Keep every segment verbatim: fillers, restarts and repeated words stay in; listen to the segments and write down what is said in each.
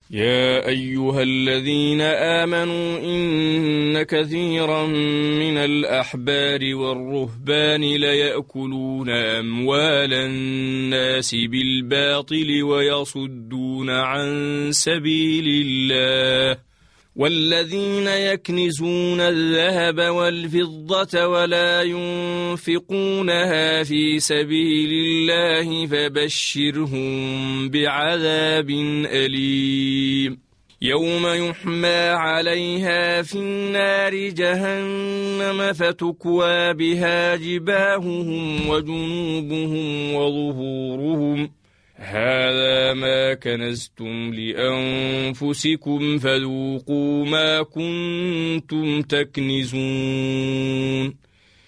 يا أيها الذين آمنوا إن كثيرا من الأحبار والرهبان ليأكلون أموال الناس بالباطل ويصدون عن سبيل الله والذين يكنزون الذهب والفضة ولا ينفقونها في سبيل الله فبشرهم بعذاب أليم يوم يحمى عليها في النار جهنم فتكوى بها جباههم وجنوبهم وظهورهم هذا ما كنزتم لأنفسكم فذوقوا ما كنتم تكنزون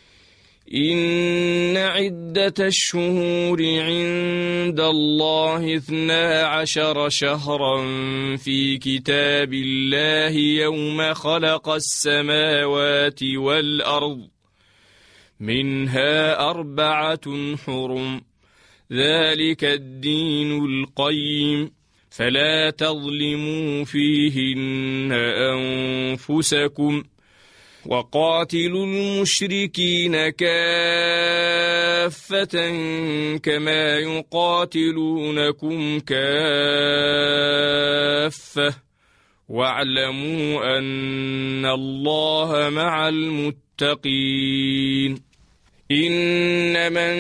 إن عدة الشهور عند الله اثنا عشر شهرا في كتاب الله يوم خلق السماوات والأرض منها أربعة حرم ذلك الدين القيم فلا تظلموا فيهن أنفسكم وقاتلوا المشركين كافة كما يقاتلونكم كافة واعلموا أن الله مع المتقين إنما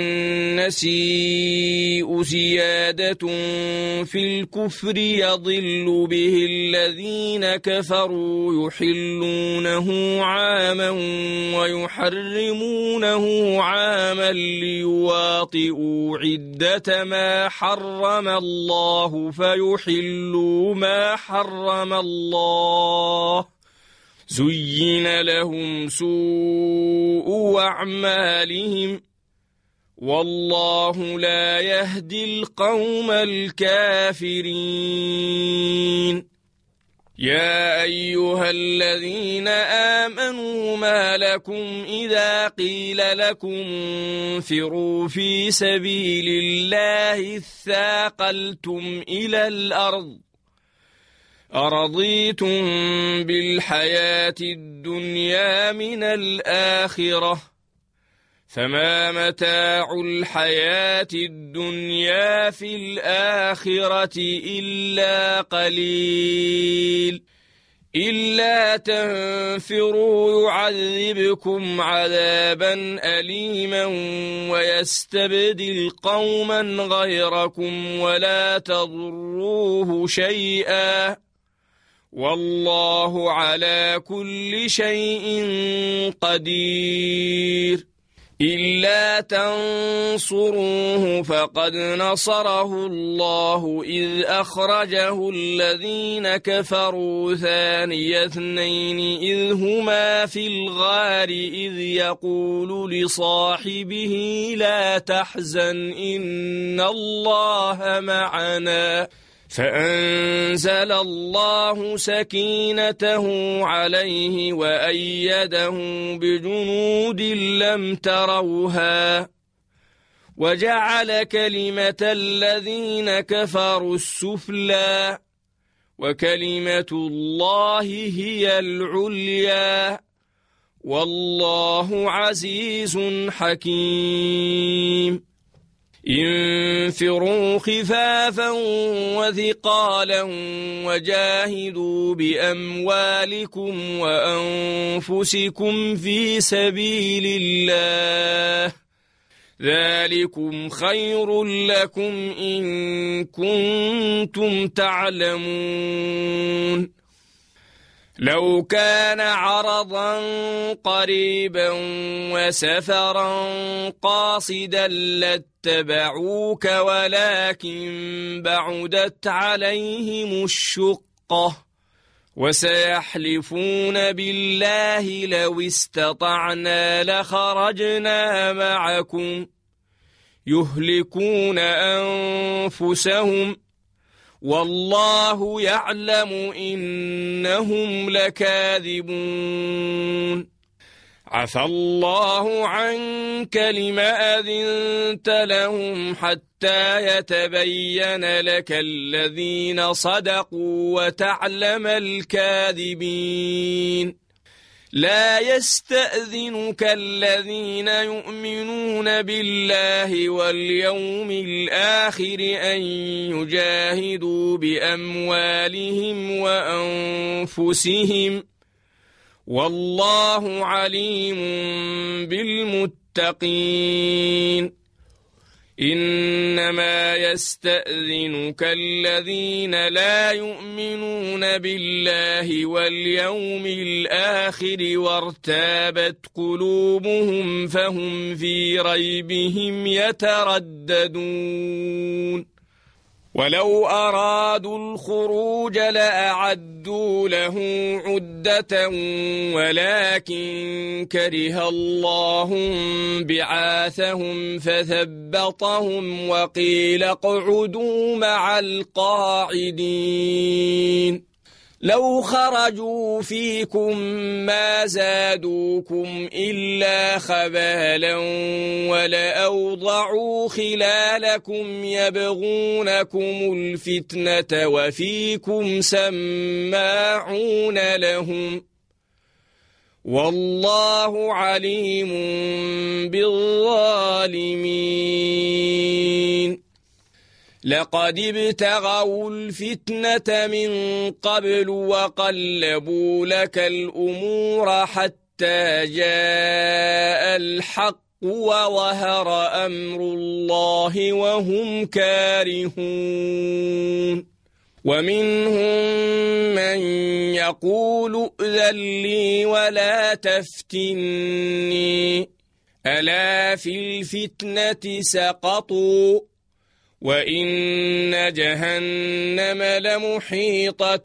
النسيء زيادة في الكفر يضل به الذين كفروا يحلونه عاما ويحرمونه عاما ليواطئوا عدة ما حرم الله فيحلوا ما حرم الله زين لهم سوء أعمالهم والله لا يهدي القوم الكافرين يا أيها الذين آمنوا ما لكم إذا قيل لكم انفروا في سبيل الله اثاقلتم إلى الأرض أرضيتم بالحياة الدنيا من الآخرة فما متاع الحياة الدنيا في الآخرة إلا قليل إلا تنفروا يعذبكم عذابا أليما ويستبدل قوما غيركم ولا تضروه شيئا والله على كل شيء قدير إلا تنصروه فقد نصره الله إذ أخرجه الذين كفروا ثاني اثنين إذ هما في الغار إذ يقول لصاحبه لا تحزن إن الله معنا فأنزل الله سكينته عليه وأيده بجنود لم تروها وجعل كلمة الذين كفروا السفلى وكلمة الله هي العليا والله عزيز حكيم انفروا خفافا وثقالا وجاهدوا بأموالكم وأنفسكم في سبيل الله ذلكم خير لكم إن كنتم تعلمون لو كان عرضا قريبا وسفرا قاصدا لاتبعوك ولكن بعدت عليهم الشقة وسيحلفون بالله لو استطعنا لخرجنا معكم يهلكون أنفسهم والله يعلم إنهم لكاذبون عفى الله عنك لم أذنت لهم حتى يتبين لك الذين صدقوا وتعلم الكاذبين لا يستأذنك الذين يؤمنون بالله واليوم الآخر أن يجاهدوا بأموالهم وأنفسهم والله عليم بالمتقين إنما يستأذنك الذين لا يؤمنون بالله واليوم الآخر وارتابت قلوبهم فهم في ريبهم يترددون ولو أرادوا الخروج لأعدوا له عدة ولكن كره الله بعاثهم فثبطهم وقيل اقعدوا مع القاعدين لو خرجوا فيكم ما زادوكم إلا خبالا ولأوضعوا خلالكم يبغونكم الفتنة وفيكم سماعون لهم والله عليم بالظالمين لقد ابتغوا الفتنة من قبل وقلبوا لك الأمور حتى جاء الحق وظهر أمر الله وهم كارهون ومنهم من يقول ائذن لي ولا تفتني ألا في الفتنة سقطوا وإن جهنم لمحيطة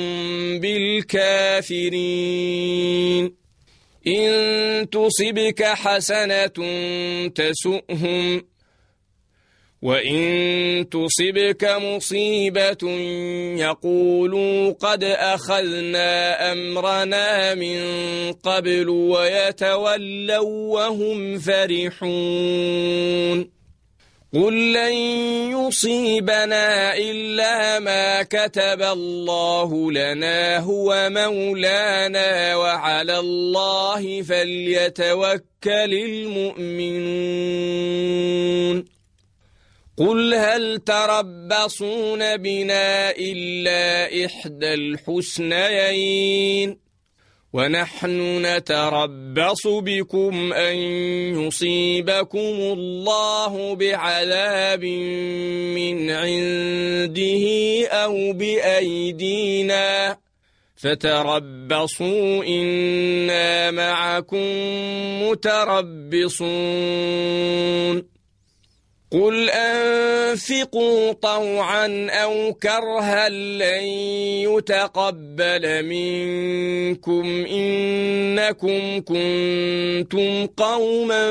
بالكافرين إن تصبك حسنة تسؤهم وإن تصبك مصيبة يقولوا قد أخذنا أمرنا من قبل ويتولوا وهم فرحون قل لن يصيبنا إلا ما كتب الله لنا هو مولانا وعلى الله فليتوكل المؤمنون قل هل تربصون بنا إلا إحدى الحسنيين ونحن نتربص بكم أن يصيبكم الله بعذاب من عنده أو بأيدينا فتربصوا إنا معكم متربصون قل أنفقوا طوعا أو كرها لن يتقبل منكم إنكم كنتم قوما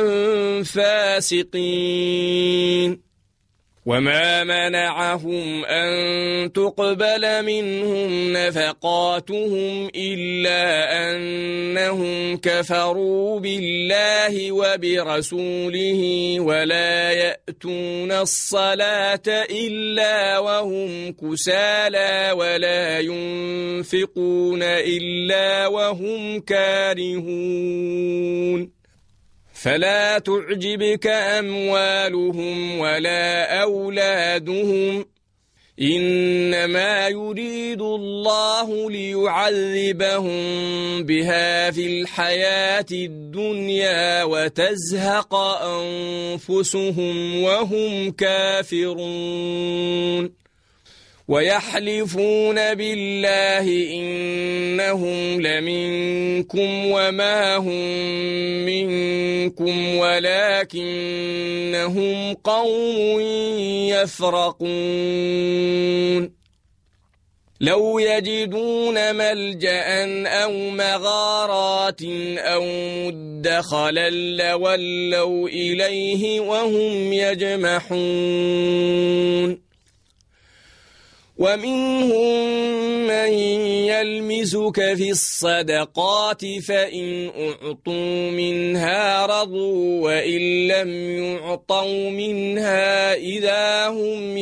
فاسقين وما منعهم أن تقبل منهم نفقاتهم إلا أنهم كفروا بالله وبرسوله ولا يأتون الصلاة إلا وهم كسالى ولا ينفقون إلا وهم كارهون فلا تعجبك أموالهم ولا أولادهم إنما يريد الله ليعذبهم بها في الحياة الدنيا وتزهق أنفسهم وهم كافرون ويحلفون بالله إنهم لمنكم وما هم منكم ولكنهم قوم يفرقون لو يجدون ملجأ أو مغارات أو مدخلا لولوا إليه وهم يجمحون ومنهم من يلمزك في الصدقات فإن أعطوا منها رضوا وإن لم يعطوا منها إذا هم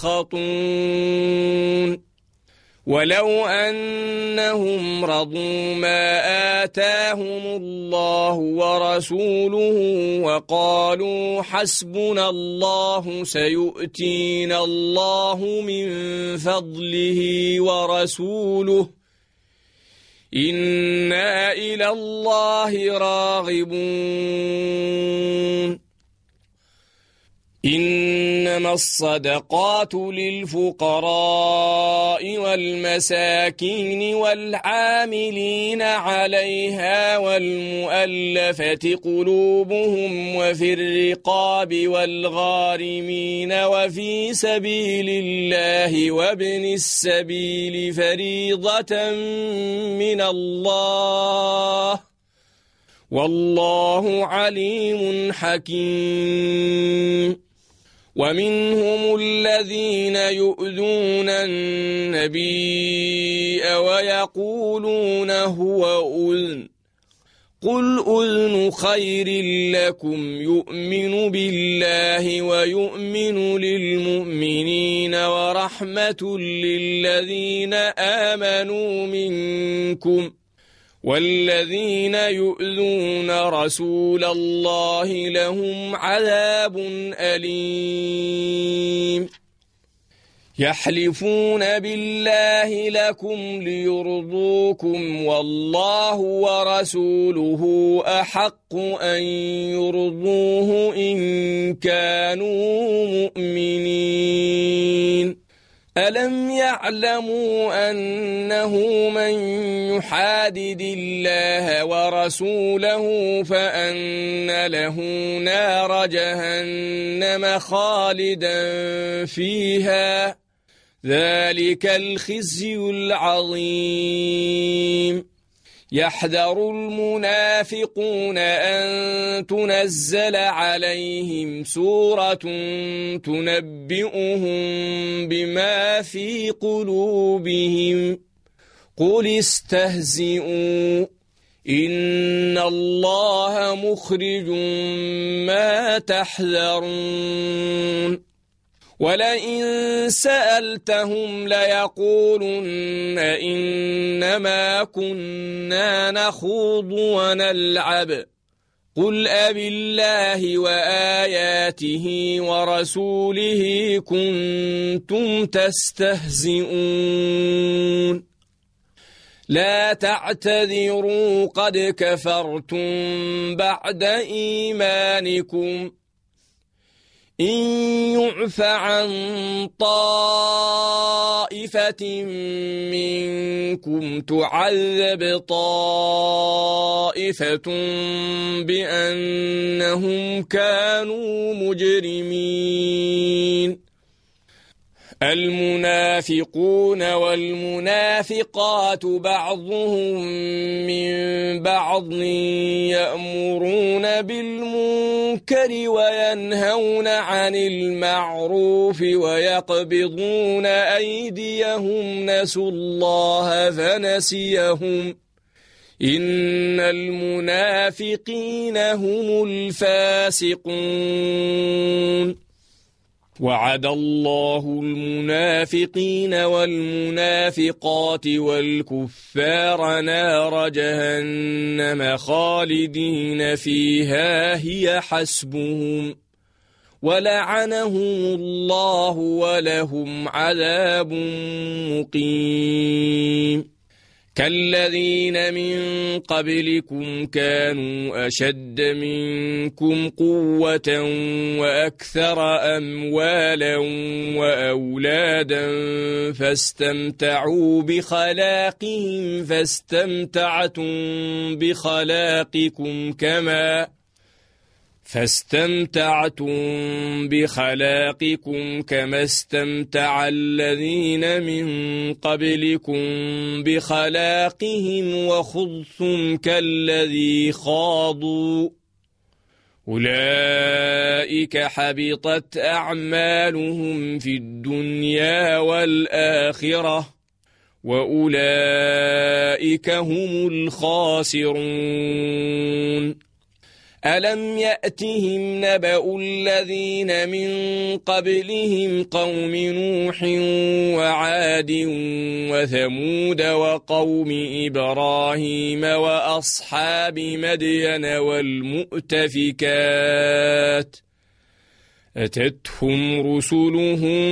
يسخطون ولو أنهم رضوا ما آتاهم الله ورسوله وقالوا حسبنا الله سيؤتينا الله من فضله ورسوله إنا إلى الله راغبون إنما الصدقات للفقراء والمساكين والعاملين عليها والمؤلفة قلوبهم وفي الرقاب والغارمين وفي سبيل الله وابن السبيل فريضة من الله والله عليم حكيم ومنهم الذين يؤذون النبي ويقولون هو أذن قل أذن خير لكم يؤمن بالله ويؤمن للمؤمنين ورحمة للذين آمنوا منكم والذين يؤذون رسول الله لهم عذاب أليم يحلفون بالله لكم ليرضوكم والله ورسوله أحق أن يرضوه إن كانوا مؤمنين ألم يعلموا أنه من يحادد الله ورسوله فأن له نار جهنم خالدا فيها ذلك الخزي العظيم يحذر المنافقون أن تنزل عليهم سورة تنبئهم بما في قلوبهم قل استهزئوا إن الله مخرج ما تحذرون ولئن سألتهم ليقولن إنما كنا نخوض ونلعب قل أبالله وآياته ورسوله كنتم تستهزئون لا تعتذروا قد كفرتم بعد إيمانكم إن يعف عن طائفة منكم تعذب طائفة بأنهم كانوا مجرمين المنافقون والمنافقات بعضهم من بعض يأمرون بالمنكر وينهون عن المعروف ويقبضون أيديهم نسوا الله فنسيهم إن المنافقين هم الفاسقون وعد الله المنافقين والمنافقات والكفار نار جهنم خالدين فيها هي حسبهم ولعنهم الله ولهم عذاب مقيم كالذين من قبلكم كانوا أشد منكم قوة وأكثر أموالا وأولادا فاستمتعوا بخلاقهم فاستمتعتم بخلاقكم كما فاستمتعتم بخلاقكم كما استمتع الذين من قبلكم بخلاقهم وخضتم كالذي خاضوا أولئك حبطت أعمالهم في الدنيا والآخرة وأولئك هم الخاسرون. ألم يأتهم نبأ الذين من قبلهم قوم نوح وعاد وثمود وقوم إبراهيم وأصحاب مدين والمؤتفكات أتتهم رسلهم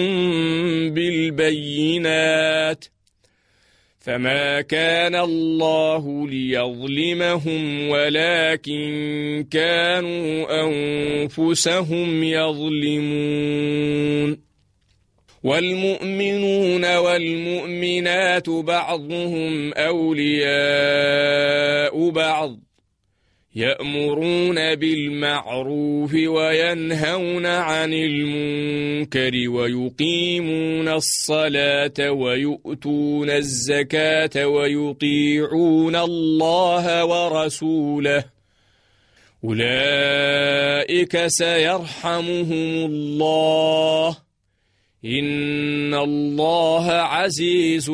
بالبينات فما كان الله ليظلمهم ولكن كانوا أنفسهم يظلمون. والمؤمنون والمؤمنات بعضهم أولياء بعض يأمرون بالمعروف وينهون عن المنكر ويقيمون الصلاة ويؤتون الزكاة ويطيعون الله ورسوله أولئك سيرحمهم الله إن الله عزيز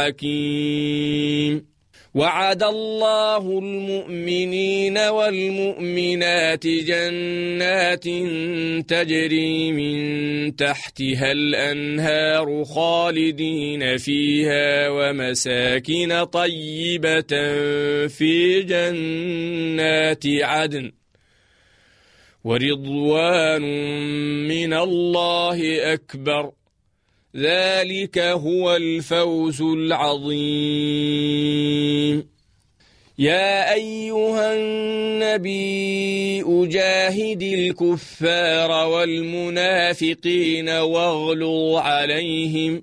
حكيم. وعد الله المؤمنين والمؤمنات جنات تجري من تحتها الأنهار خالدين فيها ومساكن طيبة في جنات عدن ورضوان من الله أكبر ذلك هو الفوز العظيم. يا أيها النبي أجاهد الكفار والمنافقين واغلظ عليهم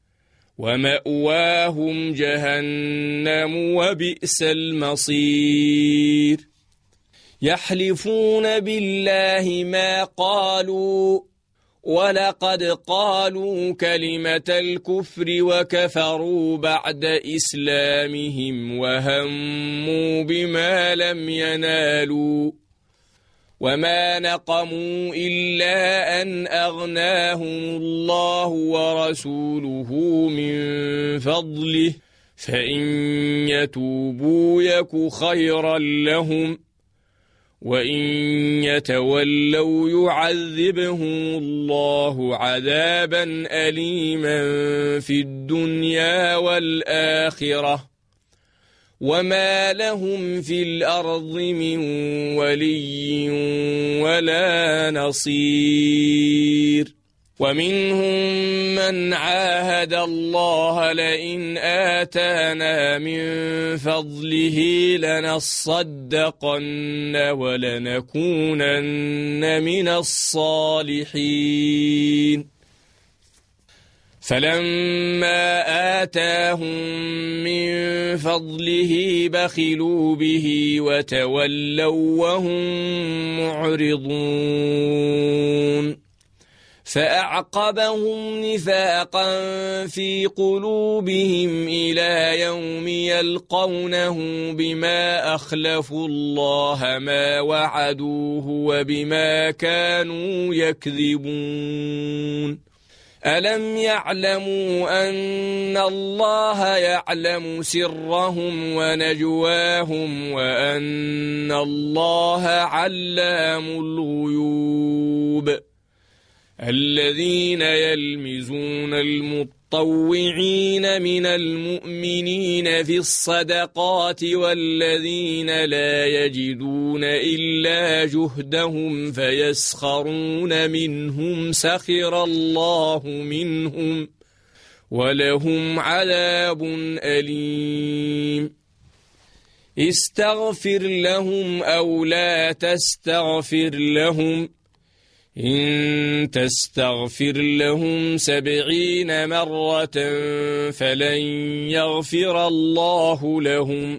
ومأواهم جهنم وبئس المصير. يحلفون بالله ما قالوا ولقد قالوا كلمة الكفر وكفروا بعد إسلامهم وهموا بما لم ينالوا وما نقموا إلا أن أغناهم الله ورسوله من فضله فإن يتوبوا يك خيرا لهم وإن يتولوا يعذبهم الله عذابا أليما في الدنيا والآخرة وما لهم في الأرض من ولي ولا نصير. ومنهم من عاهد الله لئن آتانا من فضله لنصدقن ولنكونن من الصالحين. فلما آتاهم من فضله بخلوا به وتولوا وهم معرضون. فأعقبهم نفاقا في قلوبهم إلى يوم يلقونه بما أخلفوا الله ما وعدوه وبما كانوا يكذبون. ألم يعلموا أن الله يعلم سرهم ونجواهم وأن الله علام الغيوب. الذين يلمزون المطوعين من المؤمنين في الصدقات والذين لا يجدون إلا جهدهم فيسخرون منهم سخر الله منهم ولهم عذاب أليم. استغفر لهم أو لا تستغفر لهم إن تستغفر لهم سبعين مرة فلن يغفر الله لهم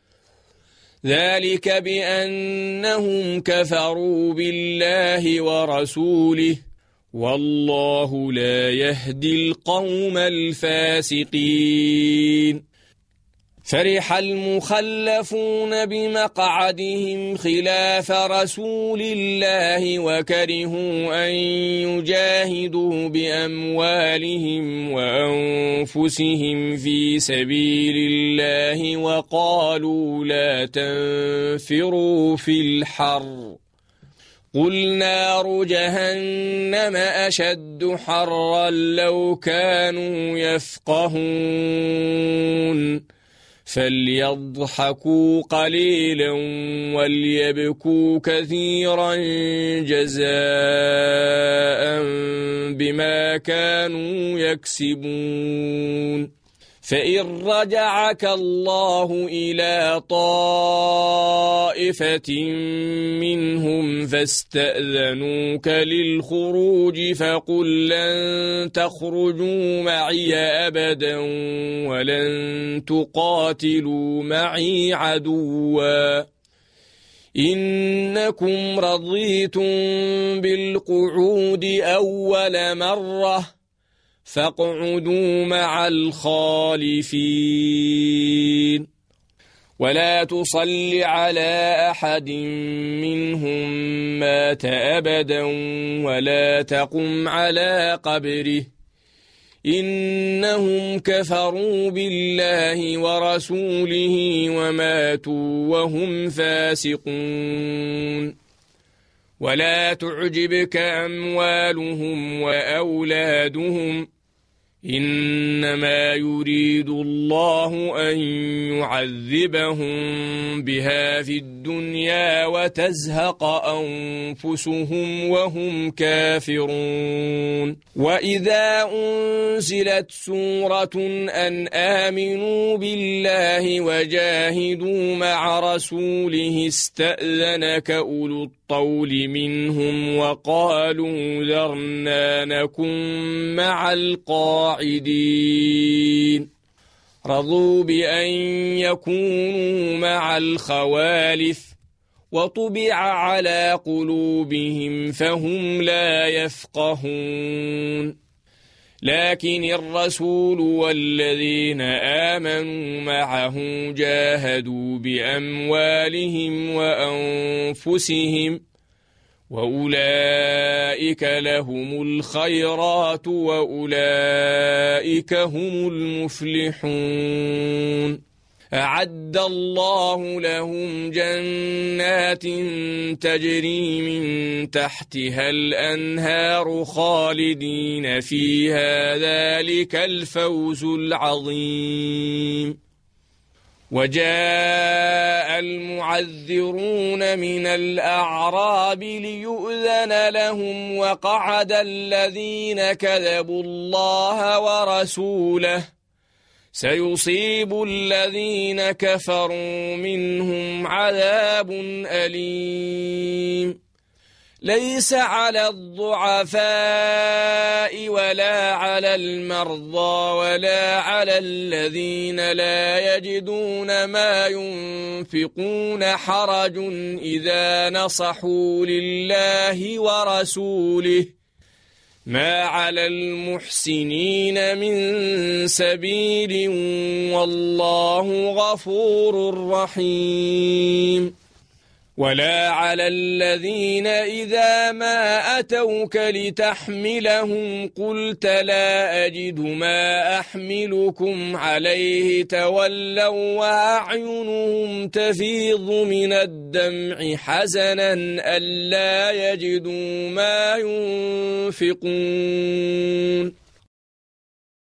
ذلك بأنهم كفروا بالله ورسوله والله لا يهدي القوم الفاسقين. فرح المخلفون بمقعدهم خلاف رسول الله وكرهوا أن يجاهدوا بأموالهم وأنفسهم في سبيل الله وقالوا لا تنفروا في الحر قل نار جهنم أشد حرا لو كانوا يفقهون فليضحكوا قليلا وليبكوا كثيرا جزاء بما كانوا يكسبون فإن رجعك الله إلى طائفة منهم فاستأذنوك للخروج فقل لن تخرجوا معي أبدا ولن تقاتلوا معي عدوا إنكم رضيتم بالقعود أول مرة فاقعدوا مع الخالفين ولا تصل على أحد منهم مات أبدا ولا تقم على قبره إنهم كفروا بالله ورسوله وماتوا وهم فاسقون ولا تعجبك أموالهم وأولادهم إنما يريد الله أن يعذبهم بها في الدنيا وتزهق أنفسهم وهم كافرون وإذا أنزلت سورة أن آمنوا بالله وجاهدوا مع رسوله استأذنك أولو الطول منهم وقالوا ذرنا نكن مع القاعدين رضوا بأن يكونوا مع الخوالف وطبع على قلوبهم فهم لا يفقهون لكن الرسول والذين آمنوا معه جاهدوا بأموالهم وأنفسهم وأولئك لهم الخيرات وأولئك هم المفلحون أعد الله لهم جنات تجري من تحتها الأنهار خالدين فيها ذلك الفوز العظيم وجاء المعذرون من الأعراب ليؤذن لهم وقعد الذين كذبوا الله ورسوله سيصيب الذين كفروا منهم عذاب أليم ليس على الضعفاء ولا على المرضى ولا على الذين لا يجدون ما ينفقون حرج إذا نصحوا لله ورسوله ما على المحسنين من سبيل والله غفور رحيم ولا على الذين إذا ما أتوك لتحملهم قلت لا أجد ما أحملكم عليه تولوا وأعينهم تفيض من الدمع حزنا ألا يجدوا ما ينفقون